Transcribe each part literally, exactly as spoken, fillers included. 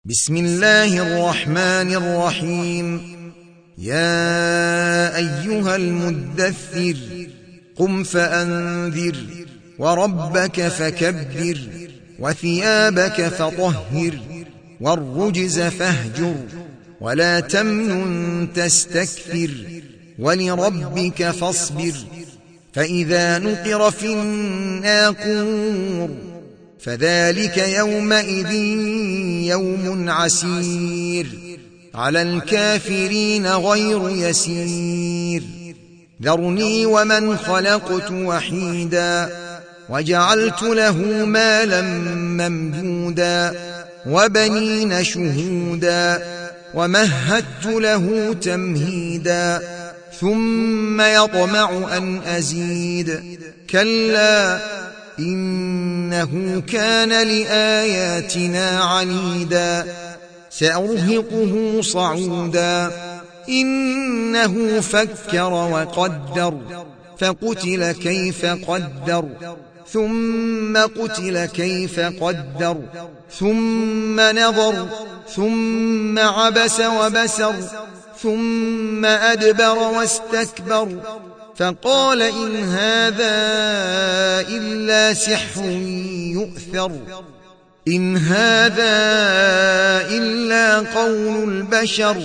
بسم الله الرحمن الرحيم. يا أيها المدثر قم فأنذر وربك فكبر وثيابك فطهر والرجز فاهجر ولا تمنن تستكثر ولربك فاصبر. فإذا نقر في الناقور فذلك يومئذ يوم عسير على الكافرين غير يسير. ذرني ومن خلقت وحيدا وجعلت له مالا ممدودا وبنين شهودا ومهدت له تمهيدا ثم يطمع أن أزيد كلا إنه كان لآياتنا عنيدا سأرهقه صعودا. إنه فكر وقدر فقتل كيف قدر ثم قتل كيف قدر ثم نظر ثم عبس وبسر ثم أدبر واستكبر فقال إن هذا إلا سحر يؤثر إن هذا إلا قول البشر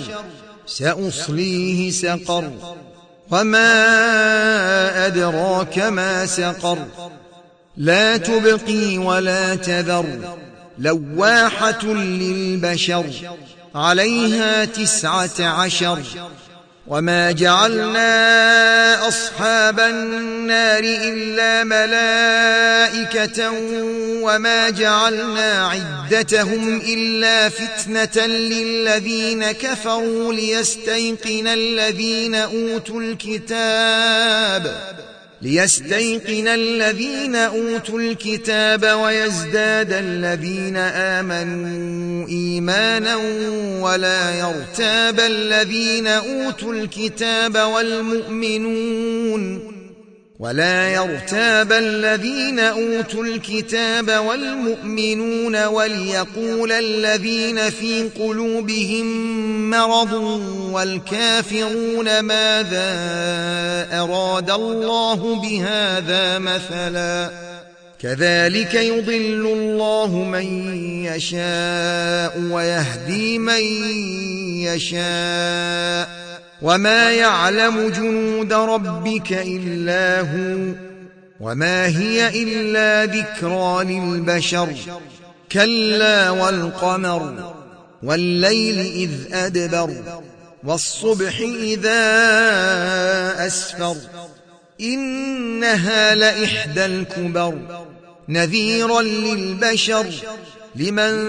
سأصليه سقر وما أدراك ما سقر لا تبقي ولا تذر لواحة للبشر عليها تسعة عشر. وما جعلنا أصحاب النار إلا ملائكة وما جعلنا عدتهم إلا فتنة للذين كفروا ليستيقن الذين أوتوا الكتاب ليستيقن الذين أوتوا الكتاب ويزداد الذين آمنوا إيمانا ولا يرتاب الذين أوتوا الكتاب والمؤمنون ولا يرتاب الذين أوتوا الكتاب والمؤمنون وليقول الذين في قلوبهم مرض والكافرون ماذا أراد الله بهذا مثلا كذلك يضل الله من يشاء ويهدي من يشاء وما يعلم جنود ربك إلا هو وما هي إلا ذكرى للبشر. كلا والقمر والليل إذ أدبر والصبح إذا أسفر إنها لإحدى الكبر نذيرا للبشر لمن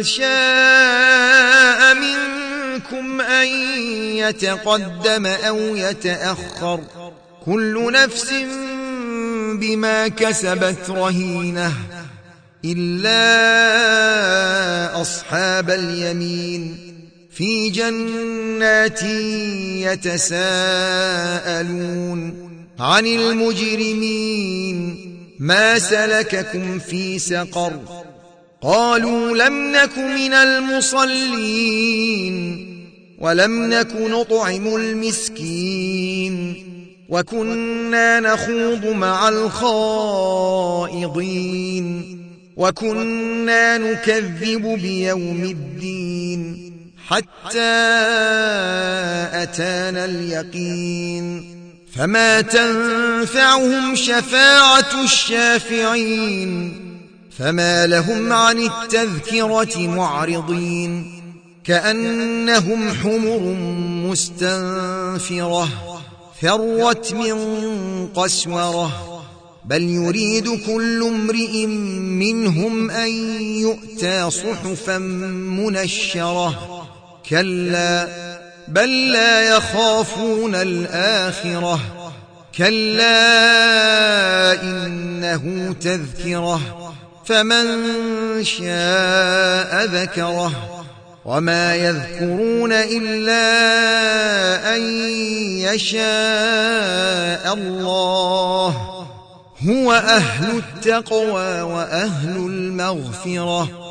شاء منكم أن يتقدم أو يتأخر كل نفس بما كسبت رهينة إلا أصحاب اليمين في جنات يتساءلون عن المجرمين ما سلككم في سقر قالوا لم نك من المصلين ولم نك نطعم المسكين وكنا نخوض مع الخائضين وكنا نكذب بيوم الدين حتى أتانا اليقين فما تنفعهم شفاعة الشافعين فما لهم عن التذكرة معرضين كأنهم حمر مستنفرة فرت من قسورة بل يريد كل امرئ منهم أن يؤتى صحفا منشرة كلا بل لا يخافون الآخرة كلا إنه تذكرة فمن شاء ذكره وما يذكرون إلا أن يشاء الله هو أهل التقوى وأهل المغفرة